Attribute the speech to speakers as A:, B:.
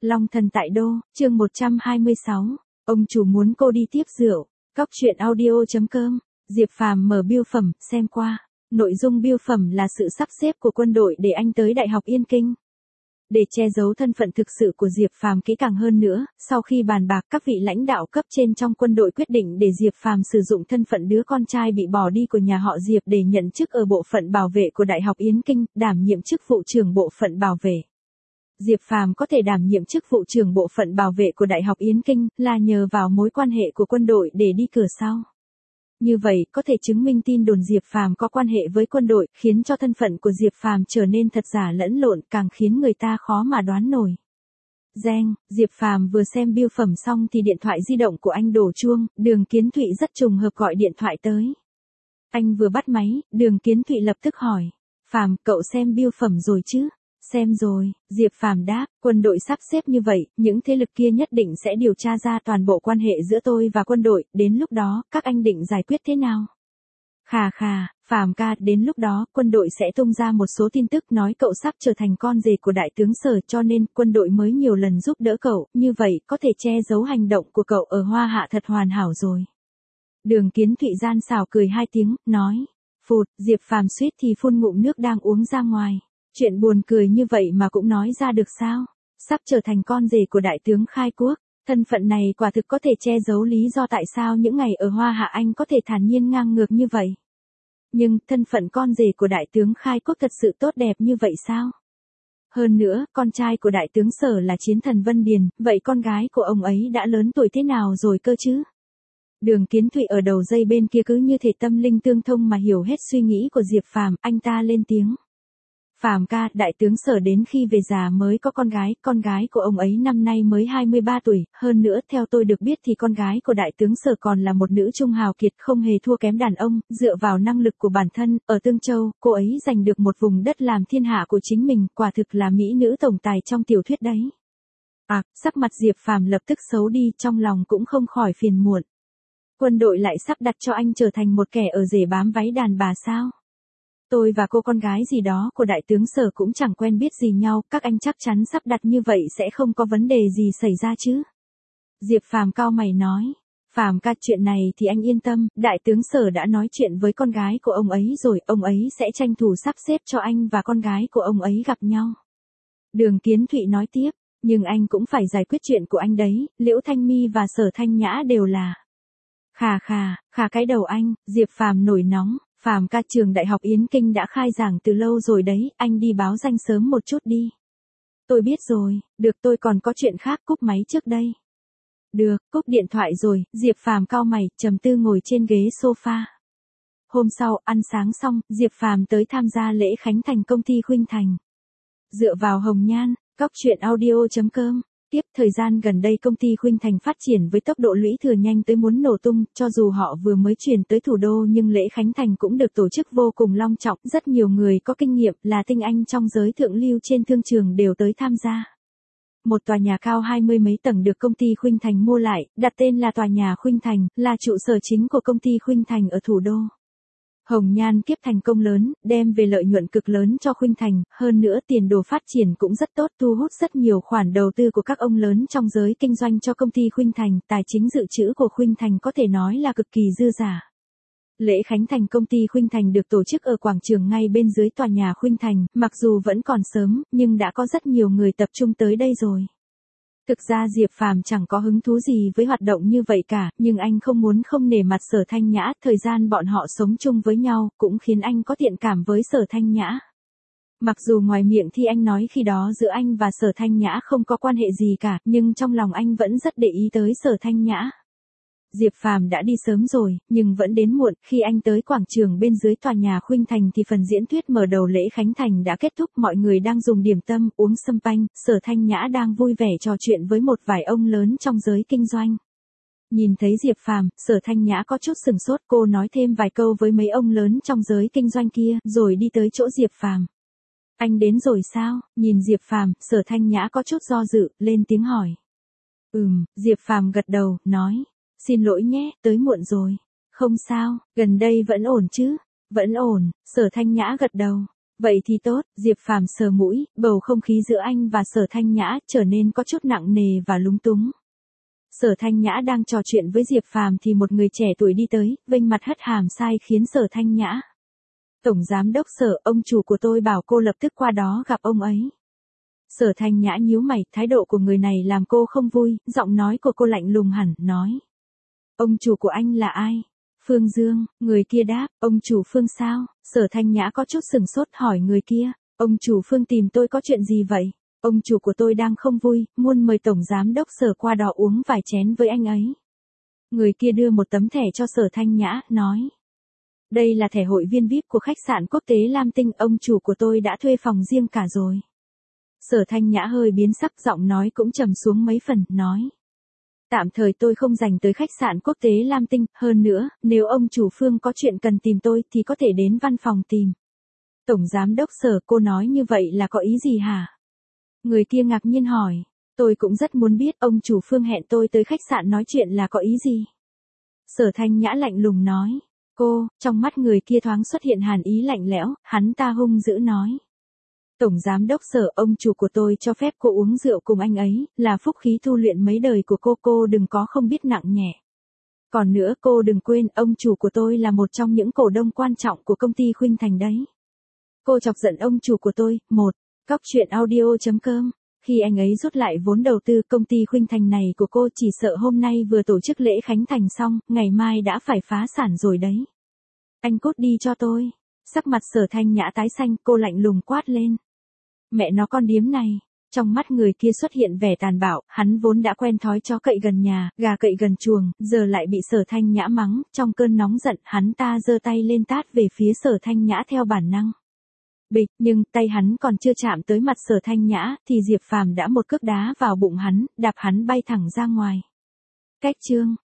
A: Long thần tại đô, chương 126. Ông chủ muốn cô đi tiếp rượu. Cóc truyện audio.com. Diệp Phàm mở bưu phẩm, xem qua. Nội dung bưu phẩm là sự sắp xếp của quân đội để anh tới Đại học Yên Kinh. Để che giấu thân phận thực sự của Diệp Phàm kỹ càng hơn nữa, sau khi bàn bạc các vị lãnh đạo cấp trên trong quân đội quyết định để Diệp Phàm sử dụng thân phận đứa con trai bị bỏ đi của nhà họ Diệp để nhận chức ở bộ phận bảo vệ của Đại học Yên Kinh, đảm nhiệm chức vụ trưởng bộ phận bảo vệ. Diệp Phàm có thể đảm nhiệm chức vụ trưởng bộ phận bảo vệ của Đại học Yên Kinh là nhờ vào mối quan hệ của quân đội để đi cửa sau. Như vậy có thể chứng minh tin đồn Diệp Phàm có quan hệ với quân đội, khiến cho thân phận của Diệp Phàm trở nên thật giả lẫn lộn, càng khiến người ta khó mà đoán nổi. Reng, Diệp Phàm vừa xem bưu phẩm xong thì điện thoại di động của anh đổ chuông, Đường Kiến Thụy rất trùng hợp gọi điện thoại tới. Anh vừa bắt máy, Đường Kiến Thụy lập tức hỏi, Phàm, cậu xem bưu phẩm rồi chứ? Xem rồi, Diệp Phàm đáp, quân đội sắp xếp như vậy, những thế lực kia nhất định sẽ điều tra ra toàn bộ quan hệ giữa tôi và quân đội, đến lúc đó, các anh định giải quyết thế nào? Khà, Phàm ca, đến lúc đó, quân đội sẽ tung ra một số tin tức nói cậu sắp trở thành con rể của đại tướng Sở, cho nên quân đội mới nhiều lần giúp đỡ cậu, như vậy có thể che giấu hành động của cậu ở Hoa Hạ thật hoàn hảo rồi. Đường Kiến Thụy gian xảo cười hai tiếng, nói, phụt, Diệp Phàm suýt thì phun ngụm nước đang uống ra ngoài. Chuyện buồn cười như vậy mà cũng nói ra được sao? Sắp trở thành con rể của đại tướng khai quốc, thân phận này quả thực có thể che giấu lý do tại sao những ngày ở Hoa Hạ anh có thể thản nhiên ngang ngược như vậy. Nhưng, thân phận con rể của đại tướng khai quốc thật sự tốt đẹp như vậy sao? Hơn nữa, con trai của đại tướng Sở là chiến thần Vân Điền, vậy con gái của ông ấy đã lớn tuổi thế nào rồi cơ chứ? Đường Kiến Thụy ở đầu dây bên kia cứ như thể tâm linh tương thông mà hiểu hết suy nghĩ của Diệp Phàm, anh ta lên tiếng. Phàm ca, đại tướng Sở đến khi về già mới có con gái của ông ấy năm nay mới 23 tuổi, hơn nữa theo tôi được biết thì con gái của đại tướng Sở còn là một nữ trung hào kiệt không hề thua kém đàn ông, dựa vào năng lực của bản thân, ở Tương Châu, cô ấy giành được một vùng đất làm thiên hạ của chính mình, quả thực là mỹ nữ tổng tài trong tiểu thuyết đấy. Sắc mặt Diệp Phàm lập tức xấu đi, trong lòng cũng không khỏi phiền muộn. Quân đội lại sắp đặt cho anh trở thành một kẻ ở rể bám váy đàn bà sao? Tôi và cô con gái gì đó của đại tướng Sở cũng chẳng quen biết gì nhau, các anh chắc chắn sắp đặt như vậy sẽ không có vấn đề gì xảy ra chứ? Diệp Phàm cau mày nói, Phàm ca, chuyện này thì anh yên tâm, đại tướng Sở đã nói chuyện với con gái của ông ấy rồi, ông ấy sẽ tranh thủ sắp xếp cho anh và con gái của ông ấy gặp nhau. Đường Kiến Thụy nói tiếp, nhưng anh cũng phải giải quyết chuyện của anh đấy, Liễu Thanh My và Sở Thanh Nhã đều là. Khà cái đầu anh, Diệp Phàm nổi nóng. Phàm ca, trường Đại học Yến Kinh đã khai giảng từ lâu rồi đấy, anh đi báo danh sớm một chút đi. Tôi biết rồi, được, tôi còn có chuyện khác, cúp máy trước đây. Được, cúp điện thoại rồi, Diệp Phàm cau mày, trầm tư ngồi trên ghế sofa. Hôm sau, ăn sáng xong, Diệp Phàm tới tham gia lễ khánh thành công ty Khuynh Thành. Dựa vào Hồng Nhan, Cóc truyện audio.com. Tiếp, thời gian gần đây công ty Khuynh Thành phát triển với tốc độ lũy thừa nhanh tới muốn nổ tung, cho dù họ vừa mới chuyển tới thủ đô nhưng lễ khánh thành cũng được tổ chức vô cùng long trọng, rất nhiều người có kinh nghiệm, là tinh anh trong giới thượng lưu trên thương trường đều tới tham gia. Một tòa nhà cao 20 mấy tầng được công ty Khuynh Thành mua lại, đặt tên là tòa nhà Khuynh Thành, là trụ sở chính của công ty Khuynh Thành ở thủ đô. Hồng Nhan kiếp thành công lớn, đem về lợi nhuận cực lớn cho Khuynh Thành, hơn nữa tiền đồ phát triển cũng rất tốt, thu hút rất nhiều khoản đầu tư của các ông lớn trong giới kinh doanh cho công ty Khuynh Thành, tài chính dự trữ của Khuynh Thành có thể nói là cực kỳ dư giả. Lễ khánh thành công ty Khuynh Thành được tổ chức ở quảng trường ngay bên dưới tòa nhà Khuynh Thành, mặc dù vẫn còn sớm, nhưng đã có rất nhiều người tập trung tới đây rồi. Thực ra Diệp Phàm chẳng có hứng thú gì với hoạt động như vậy cả, nhưng anh không muốn không nể mặt Sở Thanh Nhã, thời gian bọn họ sống chung với nhau, cũng khiến anh có thiện cảm với Sở Thanh Nhã. Mặc dù ngoài miệng thì anh nói khi đó giữa anh và Sở Thanh Nhã không có quan hệ gì cả, nhưng trong lòng anh vẫn rất để ý tới Sở Thanh Nhã. Diệp Phàm đã đi sớm rồi, nhưng vẫn đến muộn, khi anh tới quảng trường bên dưới tòa nhà Khuynh Thành thì phần diễn thuyết mở đầu lễ khánh thành đã kết thúc, mọi người đang dùng điểm tâm, uống sâm panh, Sở Thanh Nhã đang vui vẻ trò chuyện với một vài ông lớn trong giới kinh doanh. Nhìn thấy Diệp Phàm, Sở Thanh Nhã có chút sừng sốt, cô nói thêm vài câu với mấy ông lớn trong giới kinh doanh kia, rồi đi tới chỗ Diệp Phàm. Anh đến rồi sao? Nhìn Diệp Phàm, Sở Thanh Nhã có chút do dự, lên tiếng hỏi. Diệp Phàm gật đầu, nói. Xin lỗi nhé, tới muộn rồi. Không sao, gần đây vẫn ổn chứ? Vẫn ổn, Sở Thanh Nhã gật đầu. Vậy thì tốt, Diệp Phàm sờ mũi, bầu không khí giữa anh và Sở Thanh Nhã trở nên có chút nặng nề và lúng túng. Sở Thanh Nhã đang trò chuyện với Diệp Phàm thì một người trẻ tuổi đi tới, vênh mặt hất hàm sai khiến Sở Thanh Nhã. Tổng giám đốc Sở, ông chủ của tôi bảo cô lập tức qua đó gặp ông ấy. Sở Thanh Nhã nhíu mày, thái độ của người này làm cô không vui, giọng nói của cô lạnh lùng hẳn, nói. Ông chủ của anh là ai? Phương Dương, người kia đáp, ông chủ Phương sao? Sở Thanh Nhã có chút sừng sốt hỏi người kia, ông chủ Phương tìm tôi có chuyện gì vậy? Ông chủ của tôi đang không vui, muốn mời tổng giám đốc Sở qua đó uống vài chén với anh ấy. Người kia đưa một tấm thẻ cho Sở Thanh Nhã, nói. Đây là thẻ hội viên VIP của khách sạn quốc tế Lam Tinh, ông chủ của tôi đã thuê phòng riêng cả rồi. Sở Thanh Nhã hơi biến sắc, giọng nói cũng trầm xuống mấy phần, nói. Tạm thời tôi không dành tới khách sạn quốc tế Lam Tinh, hơn nữa, nếu ông chủ Phương có chuyện cần tìm tôi thì có thể đến văn phòng tìm. Tổng giám đốc Sở, cô nói như vậy là có ý gì hả? Người kia ngạc nhiên hỏi, tôi cũng rất muốn biết ông chủ Phương hẹn tôi tới khách sạn nói chuyện là có ý gì? Sở Thanh Nhã lạnh lùng nói, trong mắt người kia thoáng xuất hiện hàn ý lạnh lẽo, hắn ta hung dữ nói. Tổng giám đốc Sở, ông chủ của tôi cho phép cô uống rượu cùng anh ấy, là phúc khí tu luyện mấy đời của cô đừng có không biết nặng nhẹ. Còn nữa cô đừng quên, ông chủ của tôi là một trong những cổ đông quan trọng của công ty Khuynh Thành đấy. Cô chọc giận ông chủ của tôi, Cóc truyện audio.com. Khi anh ấy rút lại vốn đầu tư công ty Khuynh Thành này của cô chỉ sợ hôm nay vừa tổ chức lễ khánh thành xong, ngày mai đã phải phá sản rồi đấy. Anh cút đi cho tôi. Sắc mặt Sở Thanh Nhã tái xanh, cô lạnh lùng quát lên. Mẹ nó con điếm này. Trong mắt người kia xuất hiện vẻ tàn bạo, hắn vốn đã quen thói chó cậy gần nhà, gà cậy gần chuồng, giờ lại bị Sở Thanh Nhã mắng, trong cơn nóng giận, hắn ta giơ tay lên tát về phía Sở Thanh Nhã theo bản năng. Bịch, nhưng tay hắn còn chưa chạm tới mặt Sở Thanh Nhã, thì Diệp Phàm đã một cước đá vào bụng hắn, đạp hắn bay thẳng ra ngoài. Cách chương